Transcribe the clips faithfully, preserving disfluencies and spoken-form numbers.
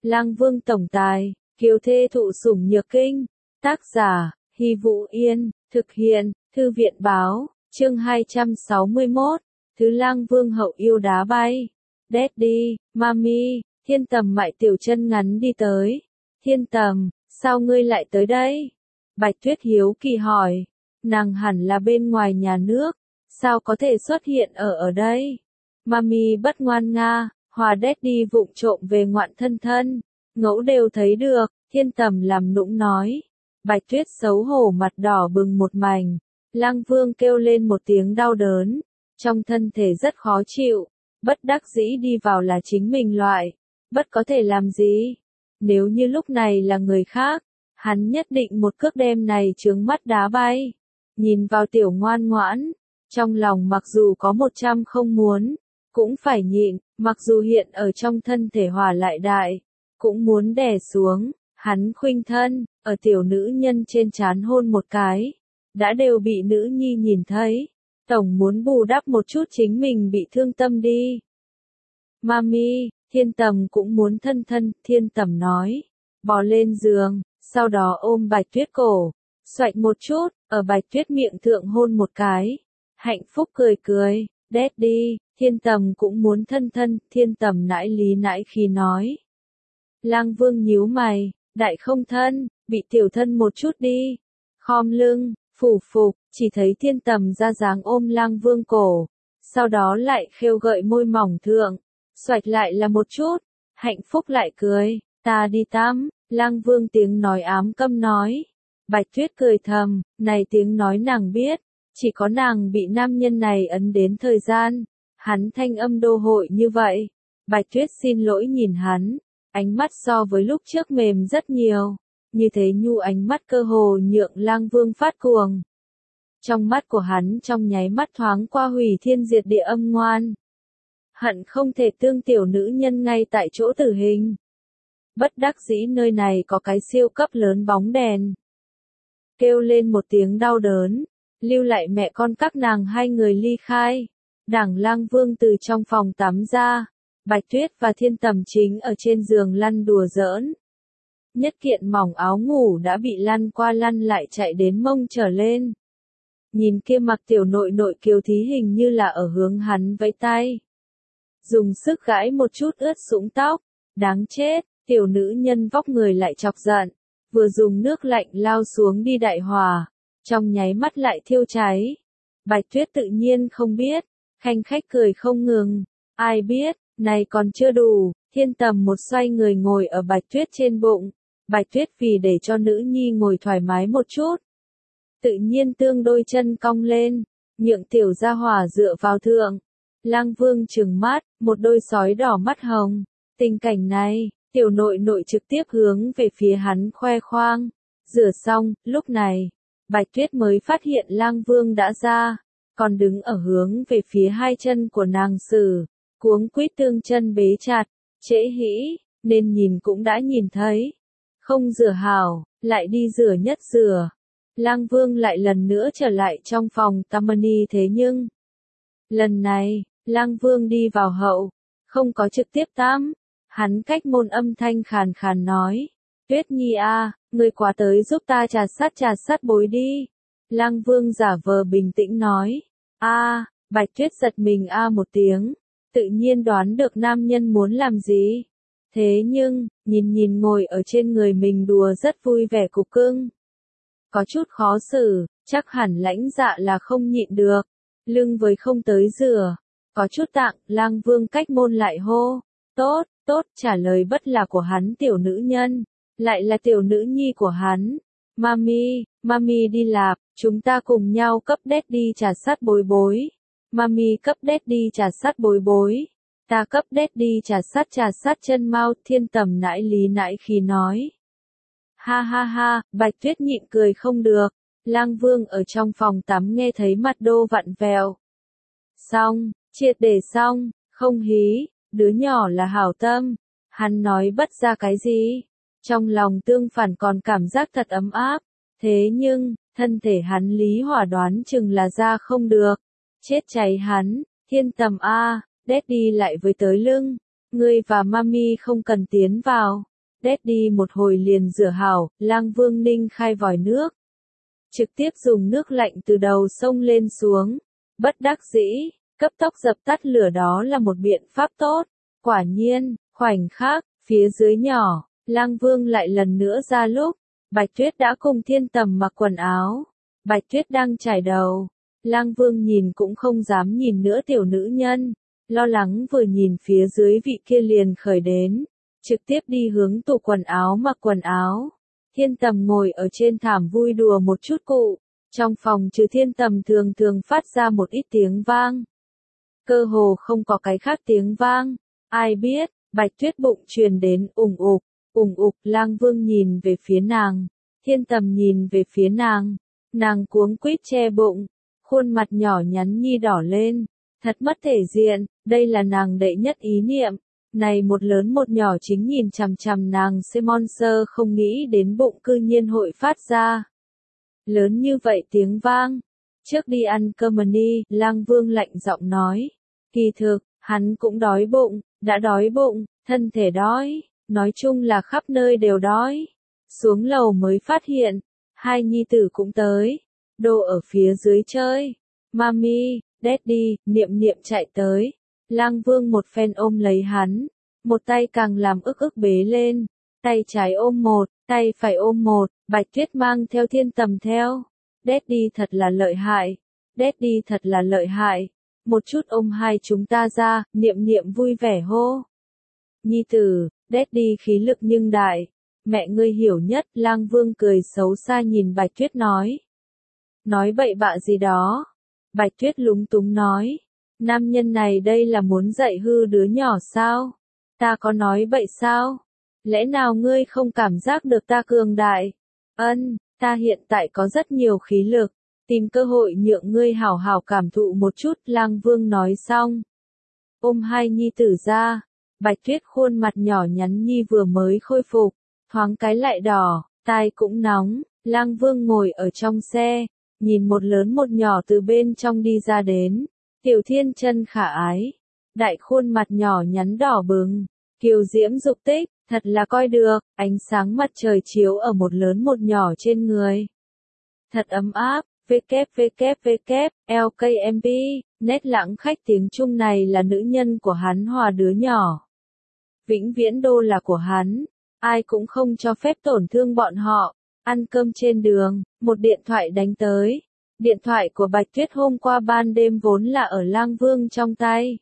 Lang Vương tổng tài, kiều thê thụ sủng nhược kinh. Tác giả, Hy Vũ Yên, thực hiện, Thư viện báo, chương hai trăm sáu mươi mốt, Thứ Lang Vương hậu yêu đá bay. Daddy, Mami, Thiên Tầm mại tiểu chân ngắn đi tới. Thiên Tầm, sao ngươi lại tới đây? Bạch Tuyết hiếu kỳ hỏi. Nàng hẳn là bên ngoài nhà nước, sao có thể xuất hiện ở ở đây? Mami bất ngoan nga, hòa Daddy vụng trộm về ngoạn thân thân, ngẫu đều thấy được, Thiên Tầm làm nũng nói. Bạch Tuyết xấu hổ mặt đỏ bừng một mảnh, Lang Vương kêu lên một tiếng đau đớn, trong thân thể rất khó chịu, bất đắc dĩ đi vào là chính mình loại, bất có thể làm gì. Nếu như lúc này là người khác, hắn nhất định một cước đem này trướng mắt đá bay. Nhìn vào tiểu ngoan ngoãn, trong lòng mặc dù có một trăm không muốn, cũng phải nhịn, mặc dù hiện ở trong thân thể hỏa lại đại, cũng muốn đè xuống, hắn khuynh thân, ở tiểu nữ nhân trên trán hôn một cái, đã đều bị nữ nhi nhìn thấy, tổng muốn bù đắp một chút chính mình bị thương tâm đi. Mami, Thiên Tầm cũng muốn thân thân, Thiên Tầm nói, bò lên giường, sau đó ôm Bạch Tuyết cổ, xoạch một chút, ở Bạch Tuyết miệng thượng hôn một cái, hạnh phúc cười cười, Daddy, Thiên Tầm cũng muốn thân thân, Thiên Tầm nãi lý nãi khi nói. Lang Vương nhíu mày, đại không thân, bị tiểu thân một chút đi, khom lưng, phủ phục, chỉ thấy Thiên Tầm ra dáng ôm Lang Vương cổ, sau đó lại khêu gợi môi mỏng thượng, xoạch lại là một chút, hạnh phúc lại cười, ta đi tắm, Lang Vương tiếng nói ám câm nói. Bạch Tuyết cười thầm, này tiếng nói nàng biết, chỉ có nàng bị nam nhân này ấn đến thời gian, hắn thanh âm đô hội như vậy. Bạch Tuyết xin lỗi nhìn hắn, ánh mắt so với lúc trước mềm rất nhiều, như thế nhu ánh mắt cơ hồ nhượng Lang Vương phát cuồng. Trong mắt của hắn trong nháy mắt thoáng qua hủy thiên diệt địa âm ngoan. Hận không thể tương tiểu nữ nhân ngay tại chỗ tử hình. Bất đắc dĩ nơi này có cái siêu cấp lớn bóng đèn. Kêu lên một tiếng đau đớn, lưu lại mẹ con các nàng hai người ly khai. Đảng Lang Vương từ trong phòng tắm ra, Bạch Tuyết và Thiên Tầm chính ở trên giường lăn đùa giỡn. Nhất kiện mỏng áo ngủ đã bị lăn qua lăn lại chạy đến mông trở lên. Nhìn kia mặc tiểu nội nội kiều thí hình như là ở hướng hắn vẫy tay. Dùng sức gãi một chút ướt sũng tóc, đáng chết, tiểu nữ nhân vóc người lại chọc giận, vừa dùng nước lạnh lao xuống đi đại hòa, trong nháy mắt lại thiêu cháy. Bạch Tuyết tự nhiên không biết, khanh khách cười không ngừng, ai biết, này còn chưa đủ, Thiên Tầm một xoay người ngồi ở Bạch Tuyết trên bụng, Bạch Tuyết vì để cho nữ nhi ngồi thoải mái một chút, tự nhiên tương đôi chân cong lên, nhượng tiểu gia hỏa dựa vào thượng. Lang Vương trừng mắt, một đôi sói đỏ mắt hồng, tình cảnh này, tiểu nội nội trực tiếp hướng về phía hắn khoe khoang. Rửa xong, lúc này, Bạch Tuyết mới phát hiện Lang Vương đã ra, còn đứng ở hướng về phía hai chân của nàng xử, cuống quýt tương chân bế chặt, trễ hĩ, nên nhìn cũng đã nhìn thấy. Không rửa hảo, lại đi rửa nhất rửa. Lang Vương lại lần nữa trở lại trong phòng Tammany thế nhưng, lần này, Lang Vương đi vào hậu, không có trực tiếp tắm. Hắn cách môn âm thanh khàn khàn nói, Tuyết Nhi a, ngươi quá tới giúp ta trà sát trà sát bối đi. Lang Vương giả vờ bình tĩnh nói, a, Bạch Tuyết giật mình a một tiếng, tự nhiên đoán được nam nhân muốn làm gì. Thế nhưng, nhìn nhìn ngồi ở trên người mình đùa rất vui vẻ cục cưng. Có chút khó xử, chắc hẳn lãnh dạ là không nhịn được, lưng với không tới rửa. Có chút tạng, Lang Vương cách môn lại hô, tốt, tốt, trả lời bất là của hắn tiểu nữ nhân, lại là tiểu nữ nhi của hắn. Mami, Mami đi lạp, chúng ta cùng nhau cấp Daddy trà sát bối bối. Mami cấp Daddy trà sát bối bối. Ta cấp Daddy trà sát trà sát chân mau, Thiên Tầm nãi lý nãi khi nói. Ha ha ha, Bạch Tuyết nhịn cười không được, Lang Vương ở trong phòng tắm nghe thấy mặt đô vặn vẹo. Xong, triệt để xong, không hí, đứa nhỏ là hảo tâm, hắn nói bất ra cái gì, trong lòng tương phản còn cảm giác thật ấm áp, thế nhưng, thân thể hắn lý hỏa đoán chừng là ra không được, chết cháy hắn, Thiên Tầm a, Daddy lại với tới lưng, ngươi và Mami không cần tiến vào, Daddy một hồi liền rửa hảo, Lang Vương Ninh khai vòi nước. Trực tiếp dùng nước lạnh từ đầu sông lên xuống. Bất đắc dĩ, cấp tốc dập tắt lửa đó là một biện pháp tốt. Quả nhiên, khoảnh khắc, phía dưới nhỏ, Lang Vương lại lần nữa ra lúc. Bạch Tuyết đã cùng Thiên Tầm mặc quần áo. Bạch Tuyết đang chải đầu. Lang Vương nhìn cũng không dám nhìn nữa tiểu nữ nhân. Lo lắng vừa nhìn phía dưới vị kia liền khởi đến. Trực tiếp đi hướng tủ quần áo mặc quần áo. Thiên Tầm ngồi ở trên thảm vui đùa một chút cụ. Trong phòng trừ Thiên Tầm thường thường phát ra một ít tiếng vang. Cơ hồ không có cái khác tiếng vang. Ai biết, Bạch Tuyết bụng truyền đến ủng ục, ủng ục. Lang Vương nhìn về phía nàng. Thiên Tầm nhìn về phía nàng. Nàng cuống quýt che bụng. Khuôn mặt nhỏ nhắn nhi đỏ lên. Thật mất thể diện, đây là nàng đệ nhất ý niệm. Này một lớn một nhỏ chính nhìn chằm chằm nàng Simonser không nghĩ đến bụng cư nhiên hội phát ra. Lớn như vậy tiếng vang. Trước đi ăn cơm đi, Lang Vương lạnh giọng nói. Kỳ thực, hắn cũng đói bụng, đã đói bụng, thân thể đói, nói chung là khắp nơi đều đói. Xuống lầu mới phát hiện, hai nhi tử cũng tới, đồ ở phía dưới chơi. Mami, Daddy, Niệm Niệm chạy tới. Lang Vương một phen ôm lấy hắn, một tay càng làm ức ức bế lên, tay trái ôm một, tay phải ôm một, Bạch Tuyết mang theo Thiên Tầm theo. Daddy thật là lợi hại, Daddy thật là lợi hại, một chút ôm hai chúng ta ra, Niệm Niệm vui vẻ hô. Nhi tử, Daddy khí lực nhưng đại, mẹ ngươi hiểu nhất. Lang Vương cười xấu xa nhìn Bạch Tuyết nói. Nói bậy bạ gì đó. Bạch Tuyết lúng túng nói. Nam nhân này đây là muốn dạy hư đứa nhỏ sao? Ta có nói bậy sao? Lẽ nào ngươi không cảm giác được ta cường đại? Ân, ta hiện tại có rất nhiều khí lực, tìm cơ hội nhượng ngươi hảo hảo cảm thụ một chút. Lang Vương nói xong. Ôm hai nhi tử ra, Bạch Tuyết khuôn mặt nhỏ nhắn nhi vừa mới khôi phục, thoáng cái lại đỏ, tai cũng nóng. Lang Vương ngồi ở trong xe, nhìn một lớn một nhỏ từ bên trong đi ra đến. Tiểu Thiên chân khả ái, đại khuôn mặt nhỏ nhắn đỏ bừng, kiều diễm dục tích, thật là coi được, ánh sáng mặt trời chiếu ở một lớn một nhỏ trên người. Thật ấm áp, www, lkmp, nét lãng khách tiếng Trung này là nữ nhân của hắn hòa đứa nhỏ. Vĩnh viễn đô là của hắn, ai cũng không cho phép tổn thương bọn họ. Ăn cơm trên đường, một điện thoại đánh tới. Điện thoại của Bạch Tuyết hôm qua ban đêm vốn là ở Lang Vương trong tay.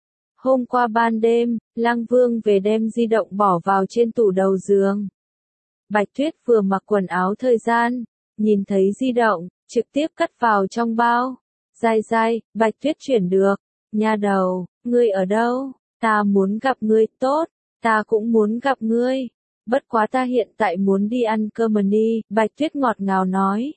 Hôm qua ban đêm, Lang Vương về đem di động bỏ vào trên tủ đầu giường. Bạch Tuyết vừa mặc quần áo thời gian, nhìn thấy di động, trực tiếp cất vào trong bao. Dai dai, Bạch Tuyết chuyển được. Nha đầu, ngươi ở đâu? Ta muốn gặp ngươi. Tốt, ta cũng muốn gặp ngươi. Bất quá ta hiện tại muốn đi ăn cơm đi, Bạch Tuyết ngọt ngào nói.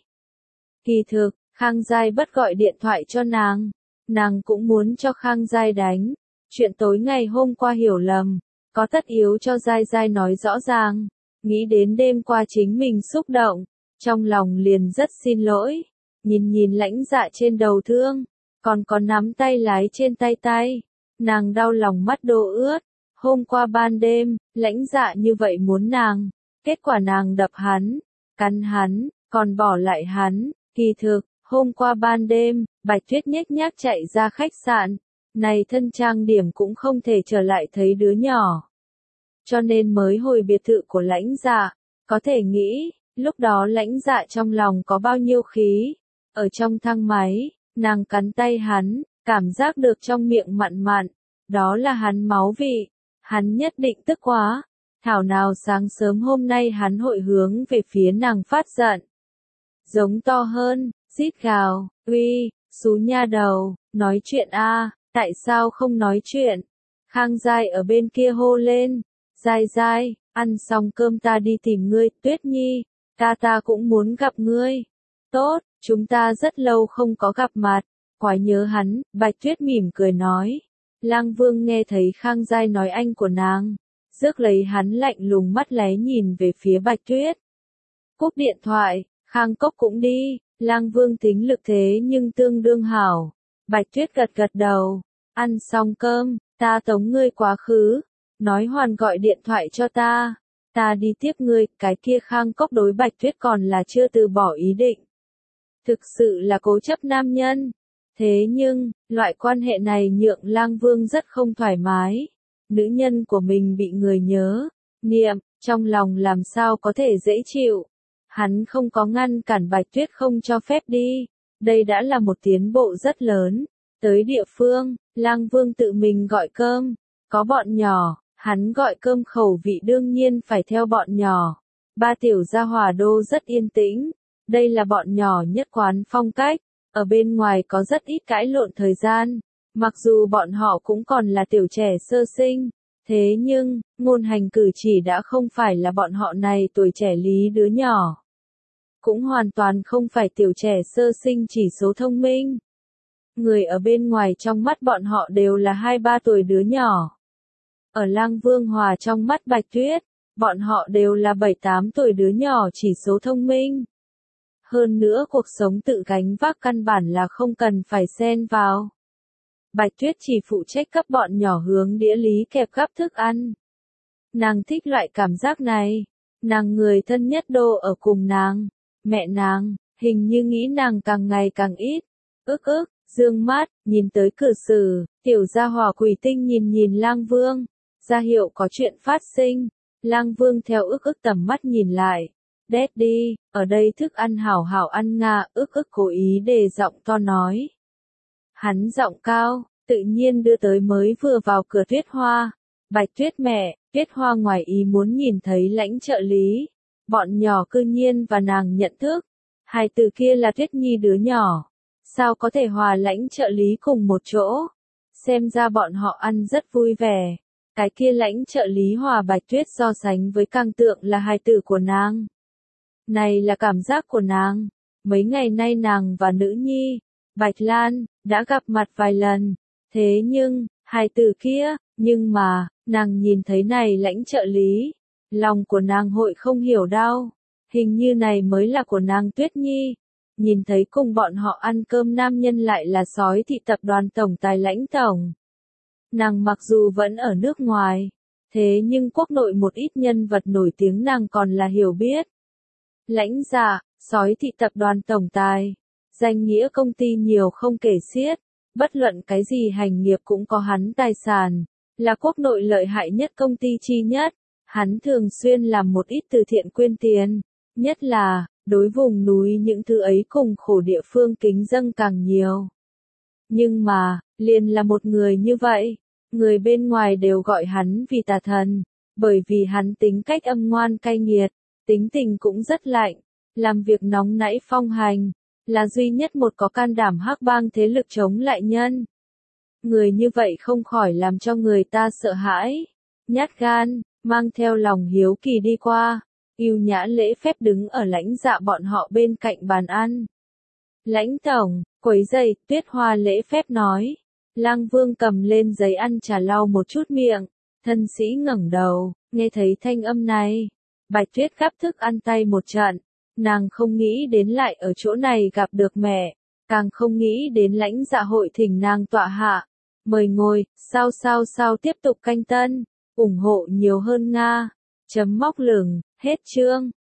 Kỳ thực, Khang Giai bất gọi điện thoại cho nàng. Nàng cũng muốn cho Khang Giai đánh. Chuyện tối ngày hôm qua hiểu lầm, có tất yếu cho Giai Giai nói rõ ràng. Nghĩ đến đêm qua chính mình xúc động, trong lòng liền rất xin lỗi. Nhìn nhìn Lãnh Dạ trên đầu thương, còn có nắm tay lái trên tay tay. Nàng đau lòng mắt đổ ướt. Hôm qua ban đêm, Lãnh Dạ như vậy muốn nàng, kết quả nàng đập hắn, cắn hắn, còn bỏ lại hắn. Kỳ thực, hôm qua ban đêm, Bạch Tuyết nhếch nhác chạy ra khách sạn, này thân trang điểm cũng không thể trở lại thấy đứa nhỏ. Cho nên mới hồi biệt thự của Lãnh Dạ, có thể nghĩ, lúc đó Lãnh Dạ trong lòng có bao nhiêu khí. Ở trong thang máy, nàng cắn tay hắn, cảm giác được trong miệng mặn mặn, đó là hắn máu vị. Hắn nhất định tức quá, thảo nào sáng sớm hôm nay hắn hội hướng về phía nàng phát giận. Giống to hơn, rít gào, uy, xú nha đầu, nói chuyện a, tại sao không nói chuyện? Khang Giai ở bên kia hô lên, Giai Giai, ăn xong cơm ta đi tìm ngươi. Tuyết Nhi, ta ta cũng muốn gặp ngươi. Tốt, chúng ta rất lâu không có gặp mặt, quá nhớ hắn. Bạch Tuyết mỉm cười nói. Lang Vương nghe thấy Khang Giai nói anh của nàng, rước lấy hắn lạnh lùng mắt lé nhìn về phía Bạch Tuyết. Cúp điện thoại, Khang Cốc cũng đi. Lang Vương tính lực thế nhưng tương đương hảo. Bạch Tuyết gật gật đầu. Ăn xong cơm, ta tống ngươi quá khứ. Nói Hoàn gọi điện thoại cho ta. Ta đi tiếp ngươi, cái kia Khang Cốc đối Bạch Tuyết còn là chưa từ bỏ ý định. Thực sự là cố chấp nam nhân. Thế nhưng, loại quan hệ này nhượng Lang Vương rất không thoải mái. Nữ nhân của mình bị người nhớ, niệm, trong lòng làm sao có thể dễ chịu. Hắn không có ngăn cản Bạch Tuyết không cho phép đi. Đây đã là một tiến bộ rất lớn. Tới địa phương, Lang Vương tự mình gọi cơm. Có bọn nhỏ, hắn gọi cơm khẩu vị đương nhiên phải theo bọn nhỏ. Ba tiểu gia hỏa đô rất yên tĩnh. Đây là bọn nhỏ nhất quán phong cách. Ở bên ngoài có rất ít cãi lộn thời gian. Mặc dù bọn họ cũng còn là tiểu trẻ sơ sinh. Thế nhưng, ngôn hành cử chỉ đã không phải là bọn họ này tuổi trẻ lý đứa nhỏ. Cũng hoàn toàn không phải tiểu trẻ sơ sinh chỉ số thông minh. Người ở bên ngoài trong mắt bọn họ đều là hai ba tuổi đứa nhỏ. Ở Lang Vương Hòa trong mắt Bạch Tuyết, bọn họ đều là bảy tám tuổi đứa nhỏ chỉ số thông minh. Hơn nữa cuộc sống tự gánh vác căn bản là không cần phải xen vào. Bạch Tuyết chỉ phụ trách cấp bọn nhỏ hướng đĩa lý kẹp gắp thức ăn. Nàng thích loại cảm giác này. Nàng người thân nhất đô ở cùng nàng. Mẹ nàng, hình như nghĩ nàng càng ngày càng ít. Ức ức, dương mắt, nhìn tới cửa sổ, tiểu gia hỏa Quỷ Tinh nhìn nhìn Lang Vương. Ra hiệu có chuyện phát sinh. Lang Vương theo ức ức tầm mắt nhìn lại. Daddy, ở đây thức ăn hảo hảo ăn nga, ức ức cố ý đề giọng to nói. Hắn giọng cao, tự nhiên đưa tới mới vừa vào cửa Tuyết Hoa. Bạch Tuyết mẹ, Tuyết Hoa ngoài ý muốn nhìn thấy lãnh trợ lý. Bọn nhỏ cư nhiên và nàng nhận thức. Hai từ kia là Tuyết Nhi đứa nhỏ. Sao có thể hòa lãnh trợ lý cùng một chỗ? Xem ra bọn họ ăn rất vui vẻ. Cái kia lãnh trợ lý hòa Bạch Tuyết so sánh với càng tượng là hài tử của nàng. Này là cảm giác của nàng. Mấy ngày nay nàng và nữ nhi, Bạch Lan, đã gặp mặt vài lần. Thế nhưng, hài tử kia, nhưng mà, nàng nhìn thấy này lãnh trợ lý. Lòng của nàng hội không hiểu đau. Hình như này mới là của nàng Tuyết Nhi. Nhìn thấy cùng bọn họ ăn cơm nam nhân lại là Sói Thị tập đoàn tổng tài lãnh tổng. Nàng mặc dù vẫn ở nước ngoài, thế nhưng quốc nội một ít nhân vật nổi tiếng nàng còn là hiểu biết. Lãnh dạ, Sói Thị tập đoàn tổng tài, danh nghĩa công ty nhiều không kể xiết, bất luận cái gì hành nghiệp cũng có hắn tài sản, là quốc nội lợi hại nhất công ty chi nhất. Hắn thường xuyên làm một ít từ thiện quyên tiền, nhất là, đối vùng núi những thứ ấy cùng khổ địa phương kính dâng càng nhiều. Nhưng mà, liền là một người như vậy, người bên ngoài đều gọi hắn vì tà thần, bởi vì hắn tính cách âm ngoan cay nghiệt, tính tình cũng rất lạnh, làm việc nóng nảy phong hành, là duy nhất một có can đảm hắc bang thế lực chống lại nhân. Người như vậy không khỏi làm cho người ta sợ hãi, nhát gan, mang theo lòng hiếu kỳ đi qua, yêu nhã lễ phép đứng ở lãnh dạ bọn họ bên cạnh bàn ăn. Lãnh tổng, quấy giày, Tuyết Hoa lễ phép nói. Lang Vương cầm lên giấy ăn trà lau một chút miệng, thân sĩ ngẩng đầu, nghe thấy thanh âm này. Bạch Tuyết gắp thức ăn tay một trận, nàng không nghĩ đến lại ở chỗ này gặp được mẹ, càng không nghĩ đến lãnh dạ hội thỉnh nàng tọa hạ. Mời ngồi, sao sao sao tiếp tục canh tân, ủng hộ nhiều hơn Nga. Chấm móc lửng, hết chương.